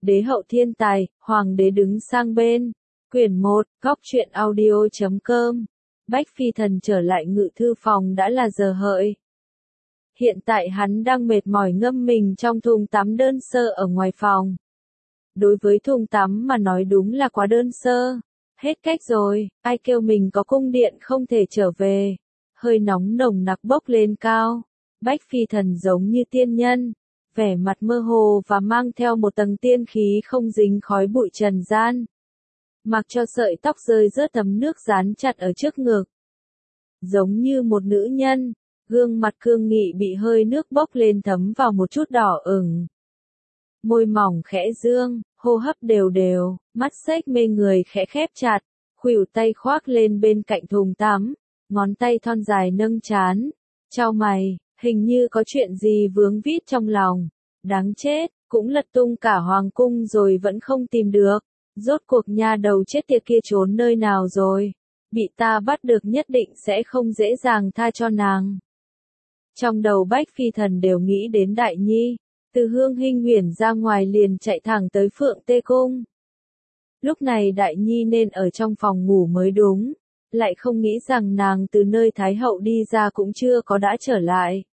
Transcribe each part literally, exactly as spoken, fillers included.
Đế hậu thiên tài, hoàng đế đứng sang bên. Quyển một, góc truyện audio chấm com. Bách Phi Thần trở lại ngự thư phòng đã là giờ hợi. Hiện tại hắn đang mệt mỏi ngâm mình trong thùng tắm đơn sơ ở ngoài phòng. Đối với thùng tắm mà nói đúng là quá đơn sơ. Hết cách rồi, ai kêu mình có cung điện không thể trở về. Hơi nóng nồng nặc bốc lên cao. Bách Phi Thần giống như tiên nhân. Vẻ mặt mơ hồ và mang theo một tầng tiên khí không dính khói bụi trần gian. Mặc cho sợi tóc rơi rớt thấm nước dán chặt ở trước ngực. Giống như một nữ nhân, gương mặt cương nghị bị hơi nước bốc lên thấm vào một chút đỏ ửng. Môi mỏng khẽ dương, hô hấp đều đều, mắt xếch mê người khẽ khép chặt, khuỷu tay khoác lên bên cạnh thùng tắm, ngón tay thon dài nâng trán, chau mày, hình như có chuyện gì vướng vít trong lòng. Đáng chết, cũng lật tung cả hoàng cung rồi vẫn không tìm được. Rốt cuộc nha đầu chết tiệt kia trốn nơi nào rồi? Bị ta bắt được nhất định sẽ không dễ dàng tha cho nàng. Trong đầu Bách Phi Thần đều nghĩ đến Đại Nhi. Từ Hương Hinh Huyền ra ngoài liền chạy thẳng tới Phượng Tê Cung. Lúc này Đại Nhi nên ở trong phòng ngủ mới đúng. Lại không nghĩ rằng nàng từ nơi Thái Hậu đi ra cũng chưa có đã trở lại.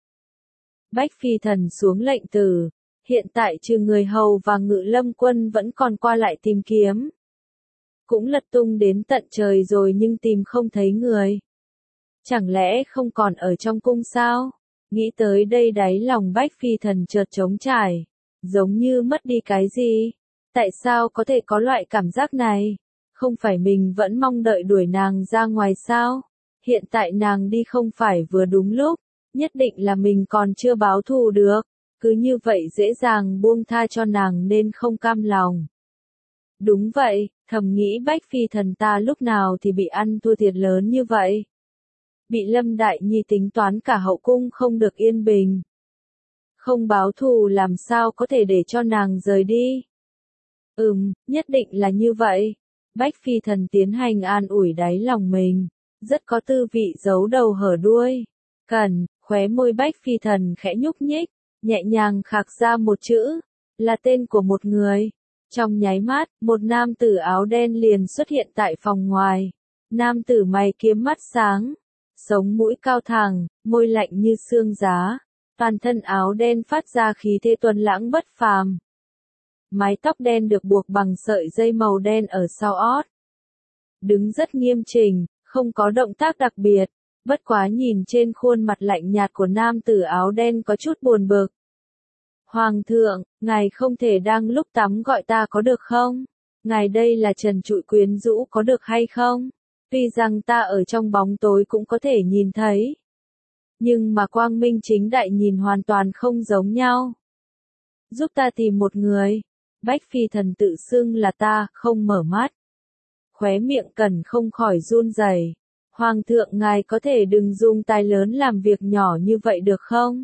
Bách Phi Thần xuống lệnh từ. Hiện tại trừ người hầu và Ngự Lâm quân vẫn còn qua lại tìm kiếm. Cũng lật tung đến tận trời rồi nhưng tìm không thấy người. Chẳng lẽ không còn ở trong cung sao? Nghĩ tới đây đáy lòng Bách Phi Thần chợt trống trải. Giống như mất đi cái gì? Tại sao có thể có loại cảm giác này? Không phải mình vẫn mong đợi đuổi nàng ra ngoài sao? Hiện tại nàng đi không phải vừa đúng lúc. Nhất định là mình còn chưa báo thù được. Cứ như vậy dễ dàng buông tha cho nàng nên không cam lòng. Đúng vậy, thầm nghĩ Bách Phi Thần ta lúc nào thì bị ăn thua thiệt lớn như vậy. Bị Lâm Đại Nhi tính toán cả hậu cung không được yên bình. Không báo thù làm sao có thể để cho nàng rời đi. Ừm, nhất định là như vậy. Bách Phi Thần tiến hành an ủi đáy lòng mình. Rất có tư vị giấu đầu hở đuôi. Cần, khóe môi Bách Phi Thần khẽ nhúc nhích. Nhẹ nhàng khạc ra một chữ, là tên của một người. Trong nháy mắt, một nam tử áo đen liền xuất hiện tại phòng ngoài. Nam tử mày kiếm mắt sáng, sống mũi cao thẳng, môi lạnh như xương giá. Toàn thân áo đen phát ra khí thế tuấn lãng bất phàm. Mái tóc đen được buộc bằng sợi dây màu đen ở sau ót. Đứng rất nghiêm chỉnh, không có động tác đặc biệt. Bất quá nhìn trên khuôn mặt lạnh nhạt của nam tử áo đen có chút buồn bực. Hoàng thượng, ngài không thể đang lúc tắm gọi ta có được không? Ngài đây là trần trụi quyến rũ có được hay không? Tuy rằng ta ở trong bóng tối cũng có thể nhìn thấy. Nhưng mà quang minh chính đại nhìn hoàn toàn không giống nhau. Giúp ta tìm một người. Bách Phi Thần tự xưng là ta, không mở mắt. Khóe miệng Cần không khỏi run rẩy. Hoàng thượng ngài có thể đừng dùng tài lớn làm việc nhỏ như vậy được không?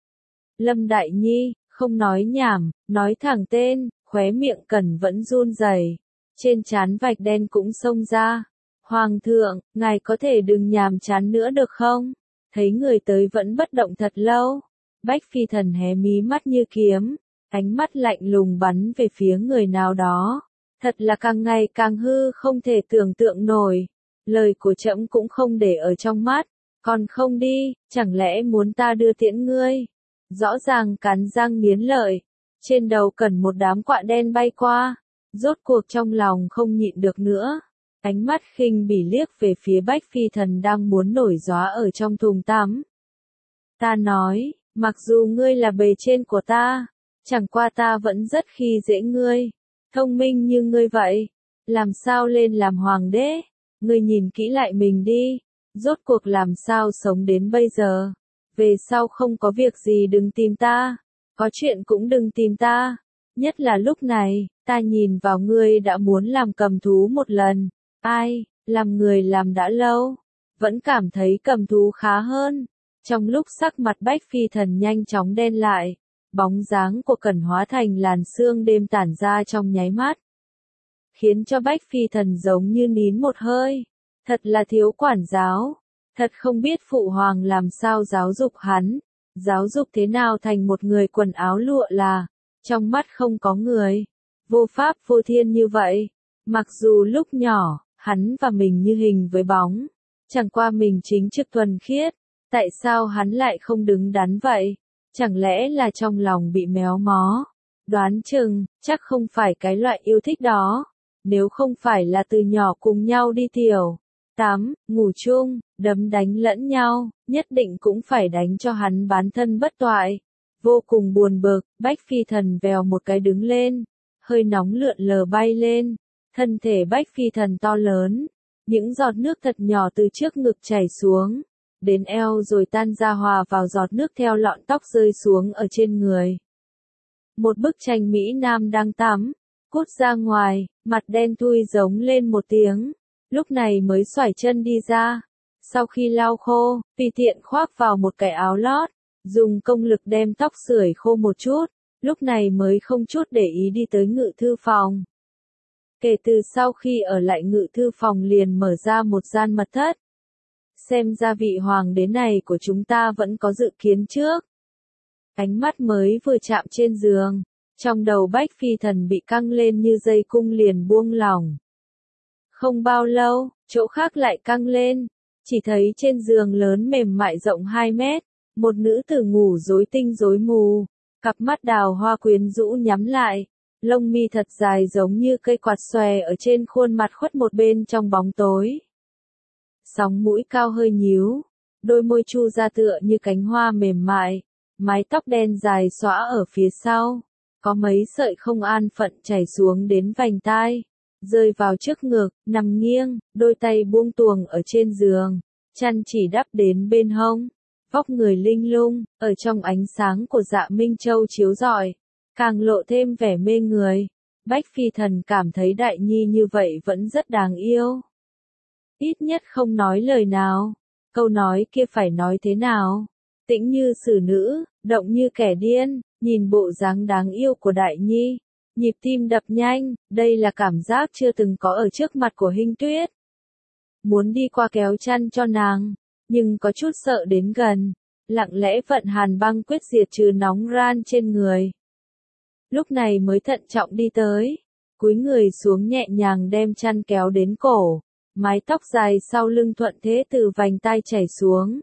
Lâm Đại Nhi, không nói nhảm, nói thẳng tên, khóe miệng Cần vẫn run rẩy, trên trán vạch đen cũng xông ra. Hoàng thượng, ngài có thể đừng nhàm chán nữa được không? Thấy người tới vẫn bất động thật lâu. Bách Phi Thần hé mí mắt như kiếm, ánh mắt lạnh lùng bắn về phía người nào đó. Thật là càng ngày càng hư không thể tưởng tượng nổi. Lời của trẫm cũng không để ở trong mắt, còn không đi, chẳng lẽ muốn ta đưa tiễn ngươi? Rõ ràng cắn răng nghiến lợi, trên đầu Cần một đám quạ đen bay qua, rốt cuộc trong lòng không nhịn được nữa, ánh mắt khinh bỉ liếc về phía Bách Phi Thần đang muốn nổi gió ở trong thùng tắm. Ta nói, mặc dù ngươi là bề trên của ta, chẳng qua ta vẫn rất khi dễ ngươi, thông minh như ngươi vậy, làm sao lên làm hoàng đế? Ngươi nhìn kỹ lại mình đi, rốt cuộc làm sao sống đến bây giờ. Về sau không có việc gì đừng tìm ta, có chuyện cũng đừng tìm ta. Nhất là lúc này, ta nhìn vào ngươi đã muốn làm cầm thú một lần. Ai, làm người làm đã lâu, vẫn cảm thấy cầm thú khá hơn. Trong lúc sắc mặt Bách Phi Thần nhanh chóng đen lại, bóng dáng của Cần hóa thành làn sương đêm tản ra trong nháy mắt. Khiến cho Bách Phi Thần giống như nín một hơi. Thật là thiếu quản giáo. Thật không biết phụ hoàng làm sao giáo dục hắn. Giáo dục thế nào thành một người quần áo lụa là. Trong mắt không có người. vô pháp vô thiên như vậy. Mặc dù lúc nhỏ, hắn và mình như hình với bóng, chẳng qua mình chính trực thuần khiết, tại sao hắn lại không đứng đắn vậy? Chẳng lẽ là trong lòng bị méo mó? Đoán chừng, chắc không phải cái loại yêu thích đó. Nếu không phải là từ nhỏ cùng nhau đi tiểu, tắm, ngủ chung, đấm đánh lẫn nhau, nhất định cũng phải đánh cho hắn bán thân bất toại. Vô cùng buồn bực, Bách Phi Thần vèo một cái đứng lên, hơi nóng lượn lờ bay lên, thân thể Bách Phi Thần to lớn, những giọt nước thật nhỏ từ trước ngực chảy xuống, đến eo rồi tan ra hòa vào giọt nước theo lọn tóc rơi xuống ở trên người. Một bức tranh Mỹ Nam đang tắm, cút ra ngoài, mặt đen thui giống lên một tiếng, lúc này mới xoải chân đi ra. Sau khi lau khô, tùy tiện khoác vào một cái áo lót, dùng công lực đem tóc sưởi khô một chút, lúc này mới không chút để ý đi tới ngự thư phòng. Kể từ sau khi ở lại ngự thư phòng liền mở ra một gian mật thất. Xem ra vị hoàng đế này của chúng ta vẫn có dự kiến trước. Ánh mắt mới vừa chạm trên giường, trong đầu Bách Phi Thần bị căng lên như dây cung liền buông lỏng. Không bao lâu, chỗ khác lại căng lên, chỉ thấy trên giường lớn mềm mại rộng hai mét, một nữ tử ngủ rối tinh rối mù, cặp mắt đào hoa quyến rũ nhắm lại, lông mi thật dài giống như cây quạt xòe ở trên khuôn mặt khuất một bên trong bóng tối. Sóng mũi cao hơi nhíu, đôi môi chu ra tựa như cánh hoa mềm mại, mái tóc đen dài xõa ở phía sau, có mấy sợi không an phận chảy xuống đến vành tai, rơi vào trước ngực, nằm nghiêng, đôi tay buông tuồng ở trên giường, chăn chỉ đắp đến bên hông, vóc người linh lung, ở trong ánh sáng của Dạ Minh Châu chiếu rọi, càng lộ thêm vẻ mê người. Bách Phi Thần cảm thấy Đại Nhi như vậy vẫn rất đáng yêu. Ít nhất không nói lời nào, câu nói kia phải nói thế nào? Tĩnh như xử nữ, động như kẻ điên, nhìn bộ dáng đáng yêu của Đại Nhi, nhịp tim đập nhanh, đây là cảm giác chưa từng có ở trước mặt của Hinh Tuyết. Muốn đi qua kéo chăn cho nàng, nhưng có chút sợ đến gần, lặng lẽ vận hàn băng quyết diệt trừ nóng ran trên người. Lúc này mới thận trọng đi tới, cúi người xuống nhẹ nhàng đem chăn kéo đến cổ, mái tóc dài sau lưng thuận thế từ vành tai chảy xuống.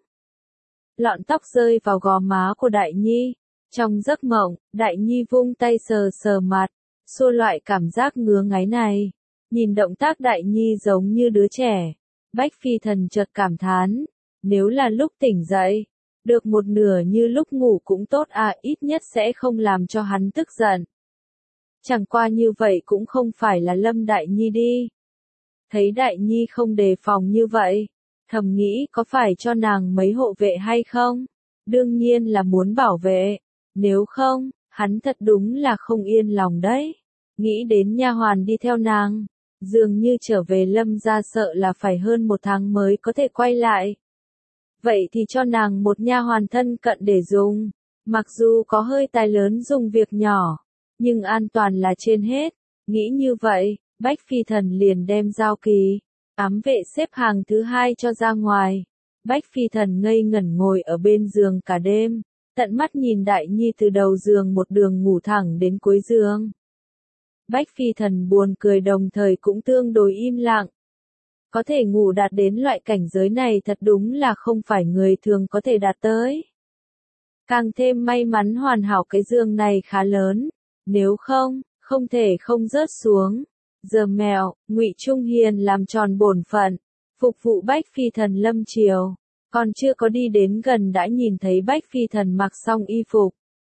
Lọn tóc rơi vào gò má của Đại Nhi, trong giấc mộng, Đại Nhi vung tay sờ sờ mặt, xua loại cảm giác ngứa ngáy này, nhìn động tác Đại Nhi giống như đứa trẻ, Bách Phi Thần chợt cảm thán, nếu là lúc tỉnh dậy, được một nửa như lúc ngủ cũng tốt à, ít nhất sẽ không làm cho hắn tức giận. Chẳng qua như vậy cũng không phải là Lâm Đại Nhi đi. Thấy Đại Nhi không đề phòng như vậy, thầm nghĩ có phải cho nàng mấy hộ vệ hay không? Đương nhiên là muốn bảo vệ, nếu không, hắn thật đúng là không yên lòng đấy. Nghĩ đến nha hoàn đi theo nàng, dường như trở về Lâm gia sợ là phải hơn một tháng mới có thể quay lại. Vậy thì cho nàng một nha hoàn thân cận để dùng, mặc dù có hơi tài lớn dùng việc nhỏ, nhưng an toàn là trên hết. Nghĩ như vậy, Bách Phi Thần liền đem giao kỳ, ám vệ xếp hàng thứ hai cho ra ngoài. Bách Phi Thần ngây ngẩn ngồi ở bên giường cả đêm, tận mắt nhìn Đại Nhi từ đầu giường một đường ngủ thẳng đến cuối giường. Bách Phi Thần buồn cười đồng thời cũng tương đối im lặng. Có thể ngủ đạt đến loại cảnh giới này thật đúng là không phải người thường có thể đạt tới. Càng thêm may mắn hoàn hảo cái giường này khá lớn, nếu không, không thể không rớt xuống. Giờ mèo, Ngụy Trung Hiền làm tròn bổn phận, phục vụ Bách Phi Thần lâm triều, còn chưa có đi đến gần đã nhìn thấy Bách Phi Thần mặc xong y phục.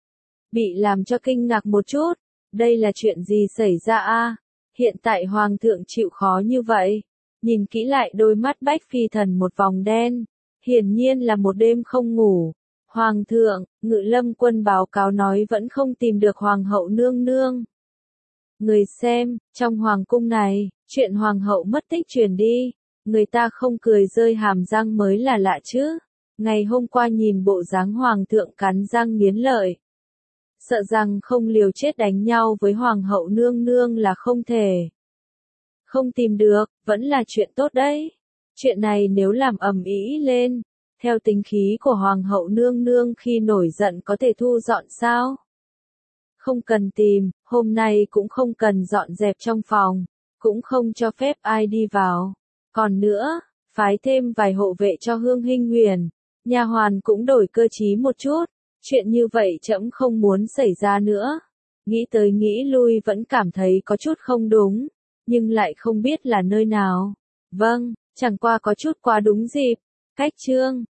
Bị làm cho kinh ngạc một chút, đây là chuyện gì xảy ra a? Hiện tại Hoàng thượng chịu khó như vậy. Nhìn kỹ lại đôi mắt Bách Phi Thần một vòng đen, hiển nhiên là một đêm không ngủ. Hoàng thượng, Ngự Lâm quân báo cáo nói vẫn không tìm được Hoàng hậu nương nương. Người xem, trong Hoàng cung này, chuyện Hoàng hậu mất tích truyền đi, người ta không cười rơi hàm răng mới là lạ chứ. Ngày hôm qua nhìn bộ dáng Hoàng thượng cắn răng nghiến lợi, sợ rằng không liều chết đánh nhau với Hoàng hậu nương nương là không thể. Không tìm được, vẫn là chuyện tốt đấy. Chuyện này nếu làm ầm ĩ lên, theo tính khí của Hoàng hậu nương nương khi nổi giận có thể thu dọn sao? Không cần tìm, hôm nay cũng không cần dọn dẹp trong phòng, cũng không cho phép ai đi vào. Còn nữa, phái thêm vài hộ vệ cho Hương Hinh Huyền, nha hoàn cũng đổi cơ trí một chút, chuyện như vậy trẫm không muốn xảy ra nữa. Nghĩ tới nghĩ lui vẫn cảm thấy có chút không đúng, nhưng lại không biết là nơi nào. Vâng, chẳng qua có chút quá đúng dịp. Cách chương